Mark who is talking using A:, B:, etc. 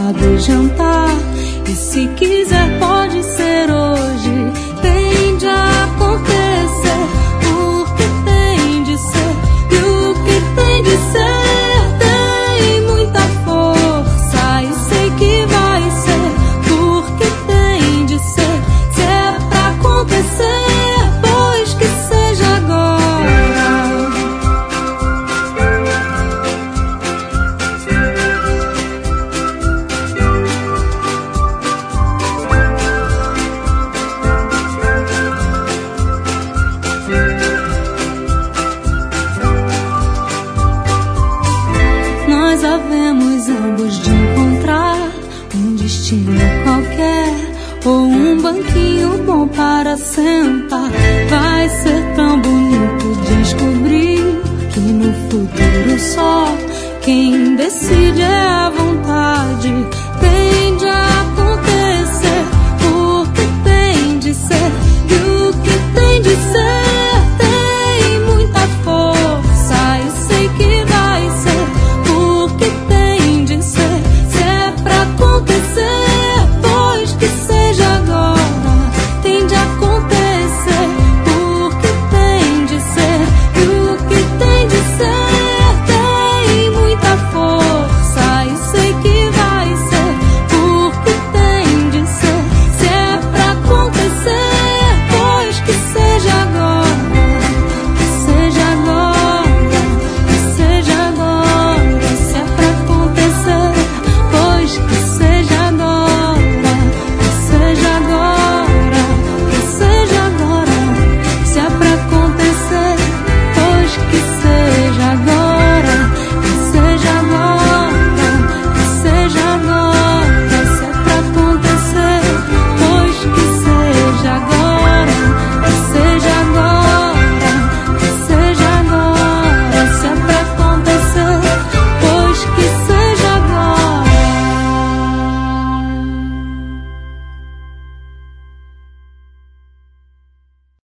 A: lado e jantar. E se quiser pode ser hoje, tem de acontecer, porque tem de ser, e o que tem de ser tem muita força, e sei que vai ser, porque tem de ser, se é pra acontecer, pois que seja agora. Nós havemos ambos de encontrar um destino qualquer, ou um banquinho bom para sentar. Vai ser tão bonito descobrir que no futuro só quem decide é a vontade. Tem de acontecer, porque tem de ser.